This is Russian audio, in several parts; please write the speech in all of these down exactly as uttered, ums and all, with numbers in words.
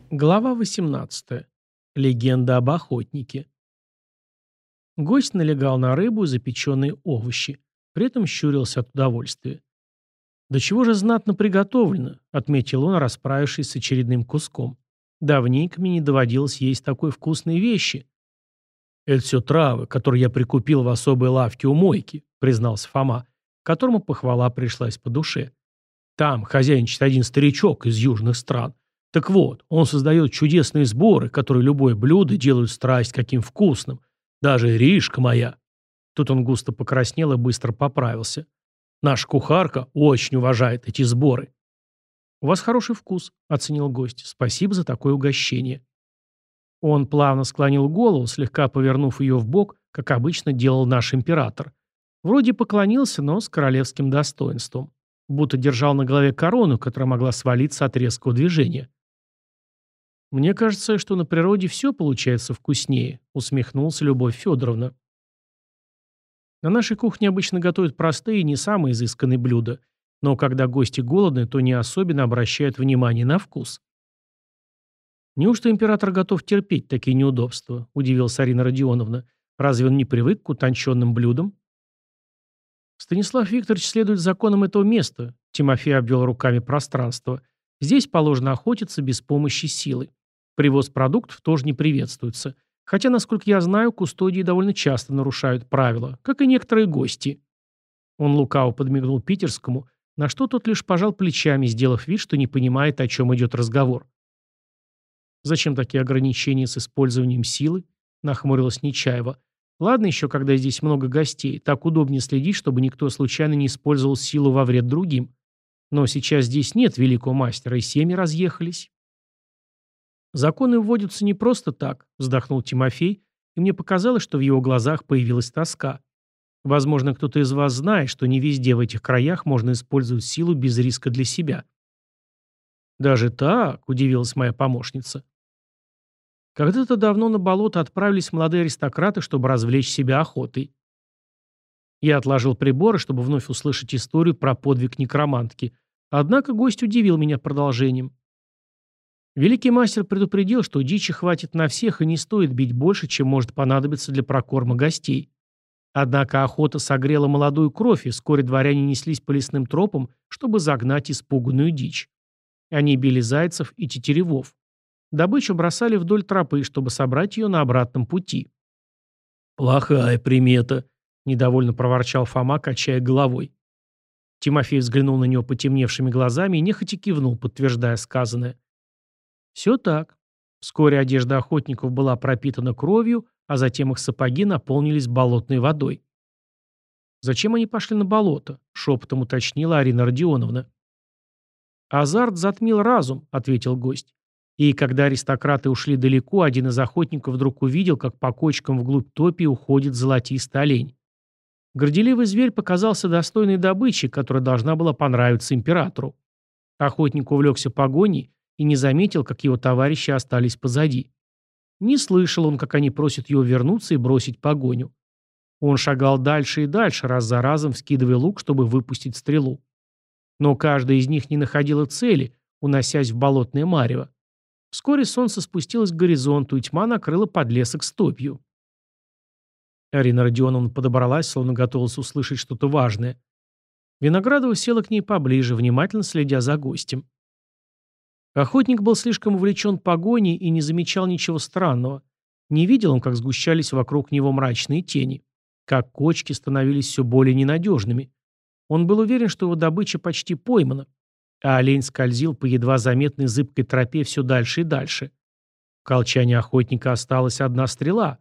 Глава восемнадцатая. Легенда об охотнике. Гость налегал на рыбу и запеченные овощи, при этом щурился от удовольствия. «Да чего же знатно приготовлено», — отметил он, расправившись с очередным куском. «Давненько мне не доводилось есть такой вкусные вещи». «Это все травы, которые я прикупил в особой лавке у мойки», — признался Фома, которому похвала пришлась по душе. «Там хозяйничает один старичок из южных стран. Так вот, он создает чудесные сборы, которые любое блюдо делают страсть каким вкусным. Даже Ришка моя». Тут он густо покраснел и быстро поправился. «Наша кухарка очень уважает эти сборы». «У вас хороший вкус», — оценил гость. «Спасибо за такое угощение». Он плавно склонил голову, слегка повернув ее в бок, как обычно делал наш император. Вроде поклонился, но с королевским достоинством. Будто держал на голове корону, которая могла свалиться от резкого движения. «Мне кажется, что на природе все получается вкуснее», — усмехнулась Любовь Федоровна. «На нашей кухне обычно готовят простые и не самые изысканные блюда, но когда гости голодны, то не особенно обращают внимание на вкус». «Неужто император готов терпеть такие неудобства?» – удивилась Арина Родионовна. «Разве он не привык к утонченным блюдам?» «Станислав Викторович следует законам этого места», – Тимофей обвел руками пространство. «Здесь положено охотиться без помощи силы. Привоз продуктов тоже не приветствуется. Хотя, насколько я знаю, кустодии довольно часто нарушают правила, как и некоторые гости». Он лукаво подмигнул питерскому, на что тот лишь пожал плечами, сделав вид, что не понимает, о чем идет разговор. «Зачем такие ограничения с использованием силы?» – нахмурилась Нечаева. «Ладно еще, когда здесь много гостей. Так удобнее следить, чтобы никто случайно не использовал силу во вред другим. Но сейчас здесь нет великого мастера, и семьи разъехались». «Законы вводятся не просто так», – вздохнул Тимофей, и мне показалось, что в его глазах появилась тоска. «Возможно, кто-то из вас знает, что не везде в этих краях можно использовать силу без риска для себя». «Даже так?» – удивилась моя помощница. Когда-то давно на болото отправились молодые аристократы, чтобы развлечь себя охотой. Я отложил приборы, чтобы вновь услышать историю про подвиг некромантки. Однако гость удивил меня продолжением. Великий мастер предупредил, что дичи хватит на всех и не стоит бить больше, чем может понадобиться для прокорма гостей. Однако охота согрела молодую кровь, и вскоре дворяне неслись по лесным тропам, чтобы загнать испуганную дичь. Они били зайцев и тетеревов. Добычу бросали вдоль тропы, чтобы собрать ее на обратном пути. «Плохая примета», — недовольно проворчал Фома, качая головой. Тимофей взглянул на него потемневшими глазами и нехотя кивнул, подтверждая сказанное. Все так. Вскоре одежда охотников была пропитана кровью, а затем их сапоги наполнились болотной водой. «Зачем они пошли на болото?» — шепотом уточнила Арина Родионовна. «Азарт затмил разум», — ответил гость. И когда аристократы ушли далеко, один из охотников вдруг увидел, как по кочкам вглубь топи уходит золотистый олень. Горделивый зверь показался достойной добычей, которая должна была понравиться императору. Охотник увлекся погоней и не заметил, как его товарищи остались позади. Не слышал он, как они просят его вернуться и бросить погоню. Он шагал дальше и дальше, раз за разом вскидывая лук, чтобы выпустить стрелу. Но каждая из них не находила цели, уносясь в болотное марево. Вскоре солнце спустилось к горизонту, и тьма накрыла подлесок стопью. Арина Родионовна подобралась, словно готовилась услышать что-то важное. Виноградова села к ней поближе, внимательно следя за гостем. Охотник был слишком увлечен погоней и не замечал ничего странного. Не видел он, как сгущались вокруг него мрачные тени, как кочки становились все более ненадежными. Он был уверен, что его добыча почти поймана, а олень скользил по едва заметной зыбкой тропе все дальше и дальше. В колчане охотника осталась одна стрела.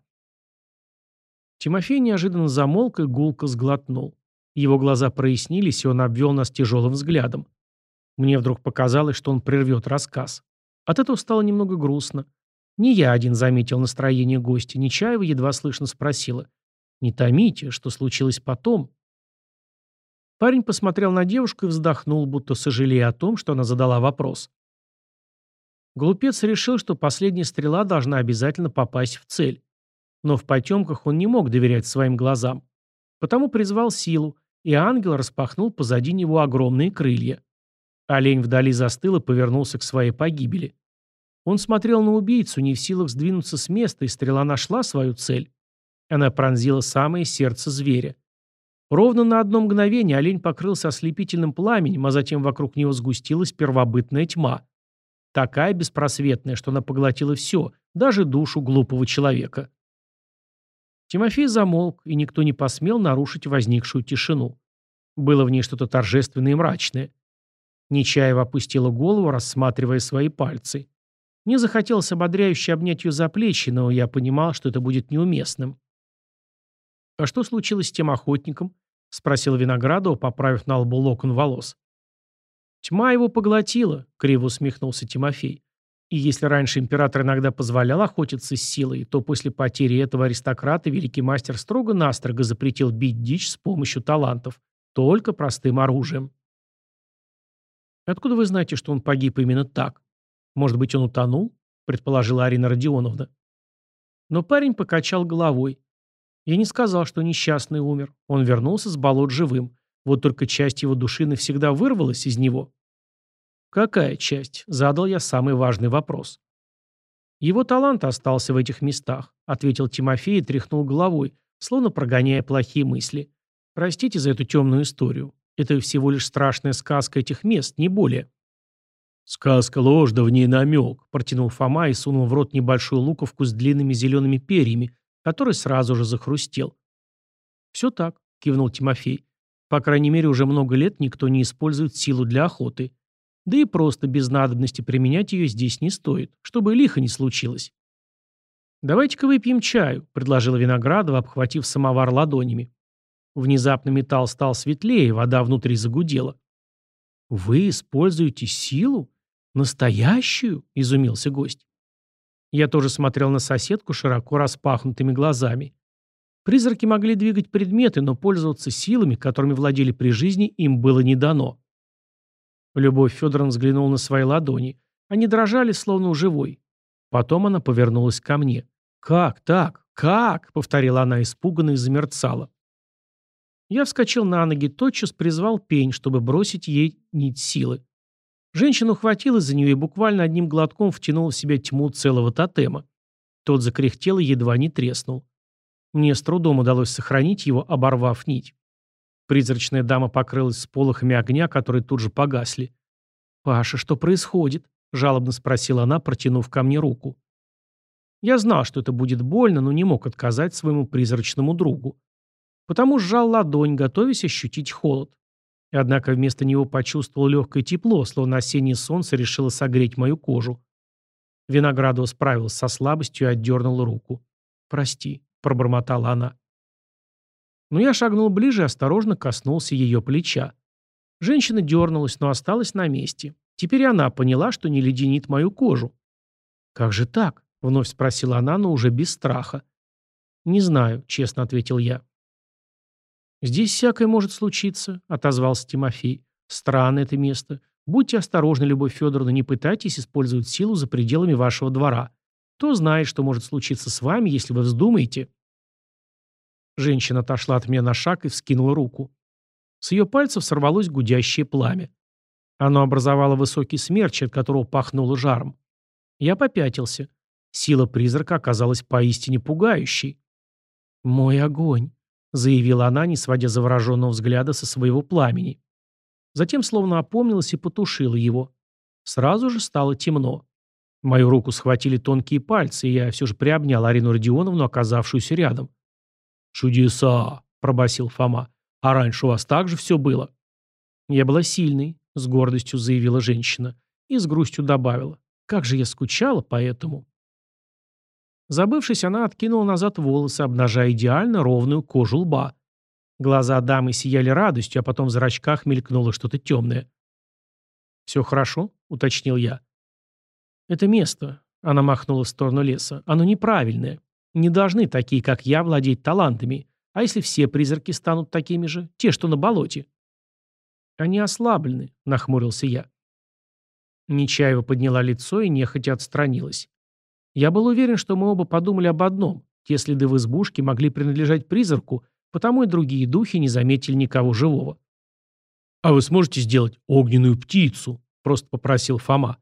Тимофей неожиданно замолк и гулко сглотнул. Его глаза прояснились, и он обвел нас тяжелым взглядом. Мне вдруг показалось, что он прервет рассказ. От этого стало немного грустно. Не я один заметил настроение гостя. Нечаева едва слышно спросила. «Не томите, что случилось потом?» Парень посмотрел на девушку и вздохнул, будто сожалея о том, что она задала вопрос. Глупец решил, что последняя стрела должна обязательно попасть в цель. Но в потемках он не мог доверять своим глазам. Потому призвал силу, и ангел распахнул позади него огромные крылья. Олень вдали застыл и повернулся к своей погибели. Он смотрел на убийцу, не в силах сдвинуться с места, и стрела нашла свою цель. Она пронзила самое сердце зверя. Ровно на одно мгновение олень покрылся ослепительным пламенем, а затем вокруг него сгустилась первобытная тьма. Такая беспросветная, что она поглотила все, даже душу глупого человека. Тимофей замолк, и никто не посмел нарушить возникшую тишину. Было в ней что-то торжественное и мрачное. Нечаева опустила голову, рассматривая свои пальцы. Мне захотелось ободряюще обнять ее за плечи, но я понимал, что это будет неуместным. «А что случилось с тем охотником?» — спросил Виноградова, поправив на лбу локон волос. «Тьма его поглотила», — криво усмехнулся Тимофей. «И если раньше император иногда позволял охотиться с силой, то после потери этого аристократа великий мастер строго-настрого запретил бить дичь с помощью талантов, только простым оружием». «Откуда вы знаете, что он погиб именно так? Может быть, он утонул?» — предположила Арина Родионовна. Но парень покачал головой. «Я не сказал, что несчастный умер. Он вернулся с болот живым. Вот только часть его души навсегда вырвалась из него». «Какая часть?» — задал я самый важный вопрос. «Его талант остался в этих местах», — ответил Тимофей и тряхнул головой, словно прогоняя плохие мысли. «Простите за эту темную историю. Это всего лишь страшная сказка этих мест, не более». «Сказка ложь, да в ней намек», — протянул Фома и сунул в рот небольшую луковку с длинными зелеными перьями, который сразу же захрустел. «Все так», — кивнул Тимофей. «По крайней мере, уже много лет никто не использует силу для охоты. Да и просто без надобности применять ее здесь не стоит, чтобы лихо не случилось». «Давайте-ка выпьем чаю», — предложила Виноградова, обхватив самовар ладонями. Внезапно металл стал светлее, вода внутри загудела. «Вы используете силу? Настоящую?» — изумился гость. Я тоже смотрел на соседку широко распахнутыми глазами. Призраки могли двигать предметы, но пользоваться силами, которыми владели при жизни, им было не дано. Любовь Федоровна взглянула на свои ладони. Они дрожали, словно у живой. Потом она повернулась ко мне. «Как так? Как?» — повторила она испуганно и замерцала. Я вскочил на ноги, тотчас призвал пень, чтобы бросить ей нить силы. Женщина ухватилась за нее и буквально одним глотком втянула в себя тьму целого тотема. Тот закряхтел и едва не треснул. Мне с трудом удалось сохранить его, оборвав нить. Призрачная дама покрылась сполохами огня, которые тут же погасли. «Паша, что происходит?» — жалобно спросила она, протянув ко мне руку. Я знал, что это будет больно, но не мог отказать своему призрачному другу. Потому сжал ладонь, готовясь ощутить холод. И однако вместо него почувствовал легкое тепло, словно осеннее солнце решило согреть мою кожу. Виноградова справилась со слабостью и отдернула руку. «Прости», — пробормотала она. Но я шагнул ближе и осторожно коснулся ее плеча. Женщина дернулась, но осталась на месте. Теперь она поняла, что не леденит мою кожу. «Как же так?» — вновь спросила она, но уже без страха. «Не знаю», — честно ответил я. «Здесь всякое может случиться», — отозвался Тимофей. «Странное это место. Будьте осторожны, Любовь Федоровна, не пытайтесь использовать силу за пределами вашего двора. Кто знает, что может случиться с вами, если вы вздумаете». Женщина отошла от меня на шаг и вскинула руку. С ее пальцев сорвалось гудящее пламя. Оно образовало высокий смерч, от которого пахнуло жаром. Я попятился. Сила призрака оказалась поистине пугающей. «Мой огонь», — заявила она, не сводя завороженного взгляда со своего пламени. Затем словно опомнилась и потушила его. Сразу же стало темно. Мою руку схватили тонкие пальцы, и я все же приобнял Арину Родионовну, оказавшуюся рядом. «Чудеса!» — пробасил Фома. «А раньше у вас так же все было?» «Я была сильной», — с гордостью заявила женщина. И с грустью добавила. «Как же я скучала по этому». Забывшись, она откинула назад волосы, обнажая идеально ровную кожу лба. Глаза дамы сияли радостью, а потом в зрачках мелькнуло что-то темное. «Все хорошо?» — уточнил я. «Это место», — она махнула в сторону леса, — «оно неправильное. Не должны такие, как я, владеть талантами. А если все призраки станут такими же? Те, что на болоте?» «Они ослаблены», — нахмурился я. Нечаева подняла лицо и нехотя отстранилась. Я был уверен, что мы оба подумали об одном. Те следы в избушке могли принадлежать призраку, потому и другие духи не заметили никого живого. «А вы сможете сделать огненную птицу?» — просто попросил Фома.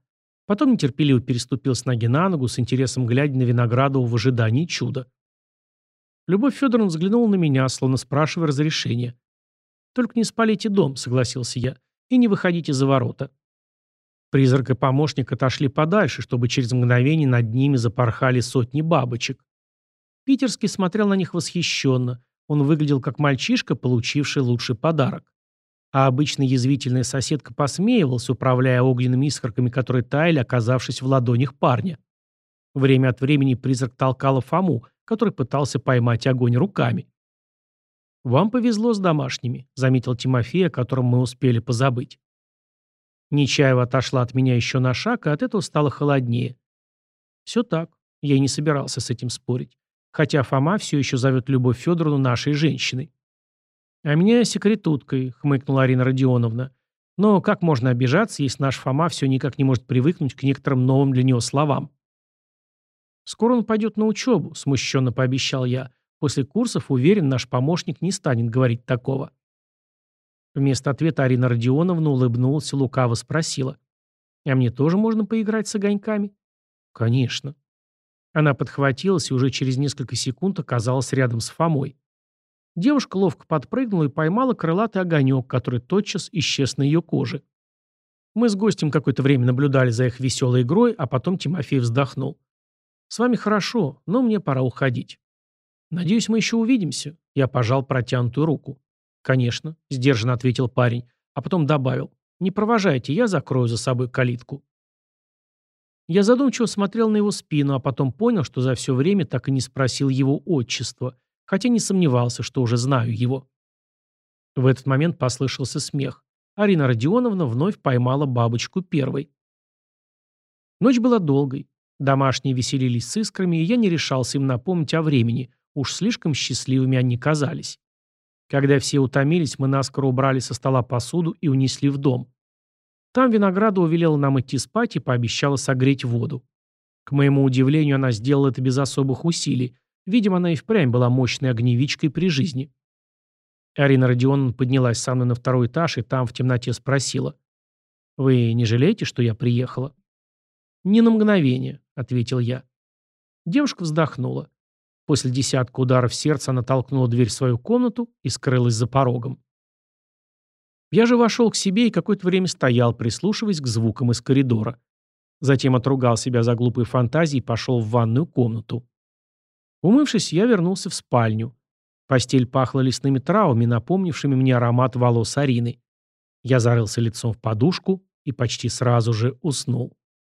Потом нетерпеливо переступил с ноги на ногу, с интересом глядя на Виноградову в ожидании чуда. С интересом глядя на Виноградову в ожидании чуда. Любовь Федоровна взглянула на меня, словно спрашивая разрешения. «Только не спалите дом», — согласился я, — «и не выходите за ворота». Призрак и помощник отошли подальше, чтобы через мгновение над ними запорхали сотни бабочек. Питерский смотрел на них восхищенно. Он выглядел как мальчишка, получивший лучший подарок. А обычно язвительная соседка посмеивалась, управляя огненными искорками, которые таяли, оказавшись в ладонях парня. Время от времени призрак толкала Фому, который пытался поймать огонь руками. «Вам повезло с домашними», — заметил Тимофей, о котором мы успели позабыть. Нечаева отошла от меня еще на шаг, и от этого стало холоднее. Все так. Я и не собирался с этим спорить. Хотя Фома все еще зовет Любовь Федоровну нашей женщиной. «А меня секретуткой», — хмыкнула Арина Родионовна. «Но как можно обижаться, если наш Фома все никак не может привыкнуть к некоторым новым для него словам?» «Скоро он пойдет на учебу», — смущенно пообещал я. «После курсов, уверен, наш помощник не станет говорить такого». Вместо ответа Арина Родионовна улыбнулась и лукаво спросила. «А мне тоже можно поиграть с огоньками?» «Конечно». Она подхватилась и уже через несколько секунд оказалась рядом с Фомой. Девушка ловко подпрыгнула и поймала крылатый огонек, который тотчас исчез на ее коже. Мы с гостем какое-то время наблюдали за их веселой игрой, а потом Тимофей вздохнул. «С вами хорошо, но мне пора уходить». «Надеюсь, мы еще увидимся». Я пожал протянутую руку. «Конечно», — сдержанно ответил парень, а потом добавил. «Не провожайте, я закрою за собой калитку». Я задумчиво смотрел на его спину, а потом понял, что за все время так и не спросил его отчества, хотя не сомневался, что уже знаю его. В этот момент послышался смех. Арина Родионовна вновь поймала бабочку первой. Ночь была долгой. Домашние веселились с искрами, и я не решался им напомнить о времени, уж слишком счастливыми они казались. Когда все утомились, мы наскоро убрали со стола посуду и унесли в дом. Там Виноградова велела нам идти спать и пообещала согреть воду. К моему удивлению, она сделала это без особых усилий. Видимо, она и впрямь была мощной огневичкой при жизни. Арина Родионовна поднялась со мной на второй этаж и там в темноте спросила. «Вы не жалеете, что я приехала?» «Ни на мгновение», — ответил я. Девушка вздохнула. После десятка ударов сердца она толкнула дверь в свою комнату и скрылась за порогом. Я же вошел к себе и какое-то время стоял, прислушиваясь к звукам из коридора. Затем отругал себя за глупые фантазии и пошел в ванную комнату. Умывшись, я вернулся в спальню. Постель пахла лесными травами, напомнившими мне аромат волос Арины. Я зарылся лицом в подушку и почти сразу же уснул.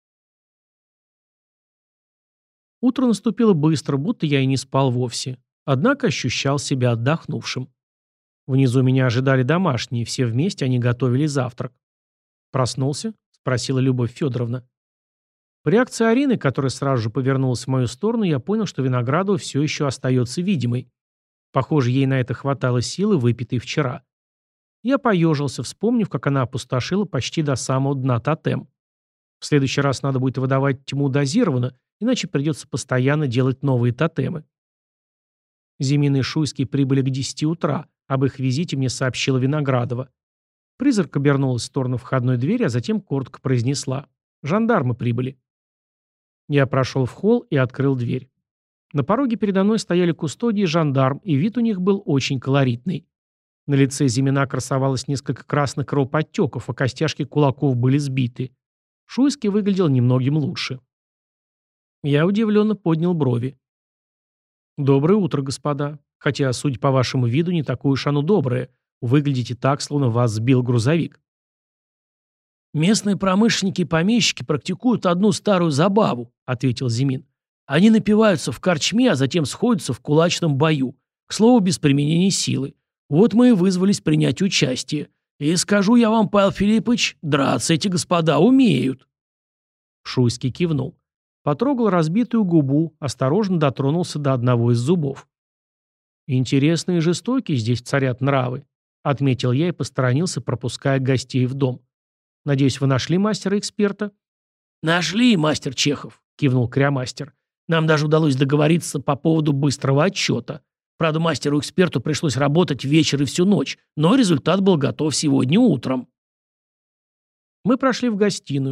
Утро наступило быстро, будто я и не спал вовсе. Однако ощущал себя отдохнувшим. Внизу меня ожидали домашние, все вместе они готовили завтрак. «Проснулся?» — спросила Любовь Федоровна. По реакции Арины, которая сразу же повернулась в мою сторону, я понял, что Виноградова все еще остается видимой. Похоже, ей на это хватало силы, выпитой вчера. Я поежился, вспомнив, как она опустошила почти до самого дна тотем. В следующий раз надо будет выдавать тьму дозированно, иначе придется постоянно делать новые тотемы. Зимин и Шуйский прибыли к десяти утра. Об их визите мне сообщила Виноградова. Призрак обернулась в сторону входной двери, а затем коротко произнесла. «Жандармы прибыли». Я прошел в холл и открыл дверь. На пороге передо мной стояли кустодии и жандарм, и вид у них был очень колоритный. На лице Зимина красовалось несколько красных кровоподтеков, а костяшки кулаков были сбиты. Шуйский выглядел немногим лучше. Я удивленно поднял брови. «Доброе утро, господа. Хотя, судя по вашему виду, не такое уж оно доброе. Выглядите так, словно вас сбил грузовик». «Местные промышленники и помещики практикуют одну старую забаву», — ответил Зимин. «Они напиваются в корчме, а затем сходятся в кулачном бою. К слову, без применения силы. Вот мы и вызвались принять участие. И скажу я вам, Павел Филиппович, драться эти господа умеют». Шуйский кивнул. Потрогал разбитую губу, осторожно дотронулся до одного из зубов. «Интересные и жестокие здесь царят нравы», — отметил я и посторонился, пропуская гостей в дом. «Надеюсь, вы нашли мастера-эксперта?» «Нашли, мастер Чехов», — кивнул крямастер. «Нам даже удалось договориться по поводу быстрого отчета. Правда, мастеру-эксперту пришлось работать вечер и всю ночь, но результат был готов сегодня утром». Мы прошли в гостиную.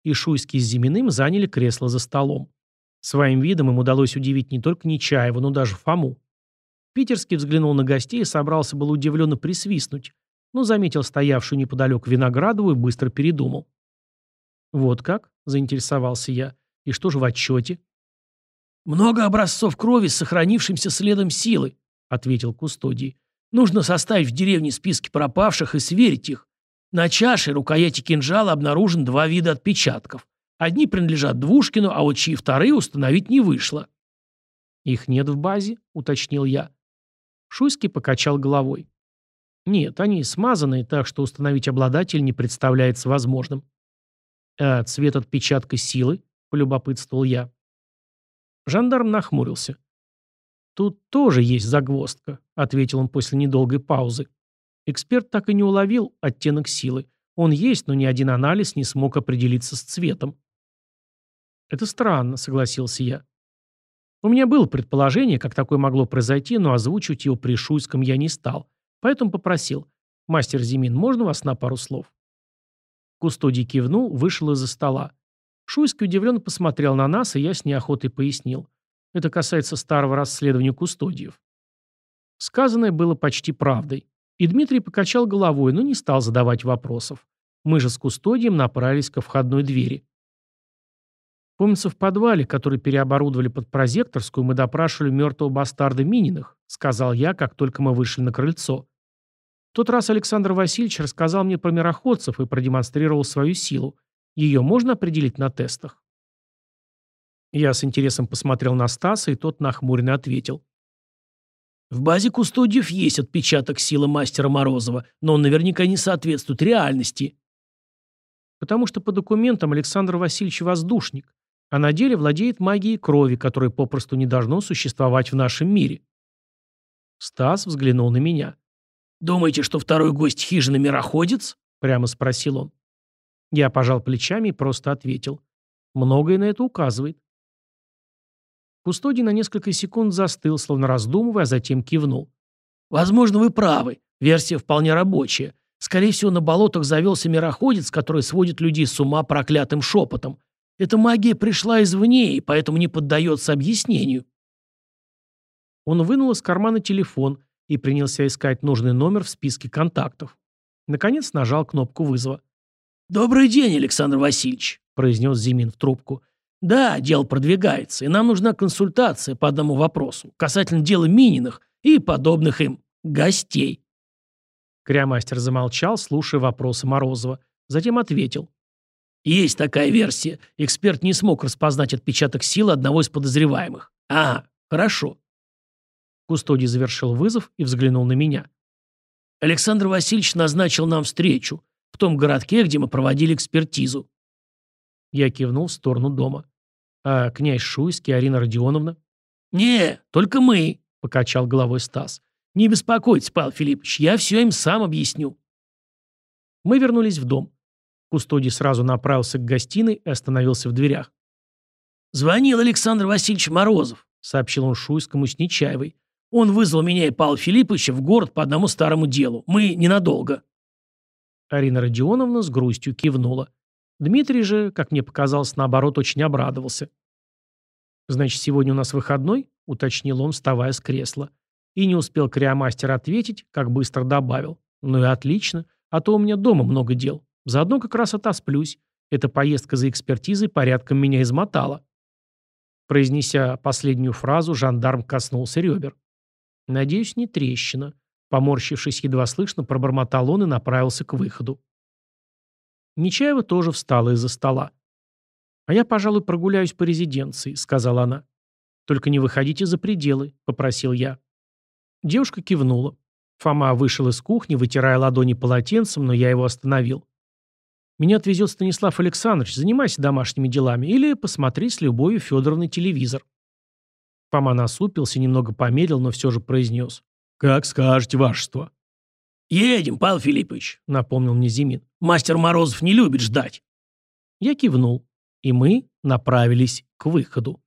и Шуйский с Зиминым заняли кресло за столом. Своим видом им удалось удивить не только Нечаева, но даже Фому. Питерский взглянул на гостей и собрался было удивленно присвистнуть, но заметил стоявшую неподалеку Виноградову и быстро передумал. «Вот как?» – заинтересовался я. «И что же в отчете?» «Много образцов крови с сохранившимся следом силы», – ответил Кустодий. «Нужно составить в деревне списки пропавших и сверить их. На чаше рукояти кинжала обнаружен два вида отпечатков. Одни принадлежат Двушкину, а вот чьи вторые установить не вышло». «Их нет в базе», – уточнил я. Шуйский покачал головой. «Нет, они смазанные, так что установить обладателя не представляется возможным». «А цвет отпечатка силы?» – полюбопытствовал я. Жандарм нахмурился. «Тут тоже есть загвоздка», — ответил он после недолгой паузы. Эксперт так и не уловил оттенок силы. Он есть, но ни один анализ не смог определиться с цветом. «Это странно», — согласился я. У меня было предположение, как такое могло произойти, но озвучивать его при Шуйском я не стал. Поэтому попросил: «Мастер Зимин, можно вас на пару слов?» Кустодий кивнул, вышел из-за стола. Шуйский удивленно посмотрел на нас, и я с неохотой пояснил. Это касается старого расследования Кустодиев. Сказанное было почти правдой. И Дмитрий покачал головой, но не стал задавать вопросов. Мы же с Кустодием направились ко входной двери. Помнится, в подвале, который переоборудовали под прозекторскую, мы допрашивали мертвого бастарда Мининых, сказал я, как только мы вышли на крыльцо. В тот раз Александр Васильевич рассказал мне про мироходцев и продемонстрировал свою силу. Ее можно определить на тестах? Я с интересом посмотрел на Стаса, и тот нахмуренно ответил. В базе Кустодиев есть отпечаток силы мастера Морозова, но он наверняка не соответствует реальности. Потому что по документам Александр Васильевич воздушник, а на деле владеет магией крови, которой попросту не должно существовать в нашем мире. Стас взглянул на меня. «Думаете, что второй гость хижины мироходец?» – прямо спросил он. Я пожал плечами и просто ответил. Многое на это указывает. Кустодий на несколько секунд застыл, словно раздумывая, а затем кивнул. «Возможно, вы правы. Версия вполне рабочая. Скорее всего, на болотах завелся мироходец, который сводит людей с ума проклятым шепотом. Эта магия пришла извне и поэтому не поддается объяснению». Он вынул из кармана телефон и принялся искать нужный номер в списке контактов. Наконец нажал кнопку вызова. «Добрый день, Александр Васильевич», – произнес Зимин в трубку. «Да, дело продвигается, и нам нужна консультация по одному вопросу, касательно дела Мининых и подобных им гостей». Крямастер замолчал, слушая вопросы Морозова. Затем ответил. «Есть такая версия. Эксперт не смог распознать отпечаток силы одного из подозреваемых. А, хорошо». Кустодий завершил вызов и взглянул на меня. «Александр Васильевич назначил нам встречу в том городке, где мы проводили экспертизу». Я кивнул в сторону дома. «А князь Шуйский, Арина Родионовна?» «Не, только мы», — покачал головой Стас. «Не беспокойтесь, Павел Филиппович, я все им сам объясню». Мы вернулись в дом. Кустодий сразу направился к гостиной и остановился в дверях. «Звонил Александр Васильевич Морозов», — сообщил он Шуйскому с Нечаевой. «Он вызвал меня и Павла Филипповича в город по одному старому делу. Мы ненадолго». Арина Родионовна с грустью кивнула. Дмитрий же, как мне показалось, наоборот, очень обрадовался. «Значит, сегодня у нас выходной?» — уточнил он, вставая с кресла. И не успел Криомастер ответить, как быстро добавил. «Ну и отлично, а то у меня дома много дел. Заодно как раз отосплюсь. Эта поездка за экспертизой порядком меня измотала». Произнеся последнюю фразу, жандарм коснулся ребер. «Надеюсь, не трещина». Поморщившись, едва слышно, пробормотал он и направился к выходу. Нечаева тоже встала из-за стола. «А я, пожалуй, прогуляюсь по резиденции», — сказала она. «Только не выходите за пределы», — попросил я. Девушка кивнула. Фома вышел из кухни, вытирая ладони полотенцем, но я его остановил. «Меня отвезет Станислав Александрович, занимайся домашними делами или посмотри с Любовью Федоровной телевизор». Фома насупился, немного помедлил, но все же произнес. «Как скажете, вашество». «Едем, Павел Филиппович», — напомнил мне Зимин. «Мастер Морозов не любит ждать». Я кивнул, и мы направились к выходу.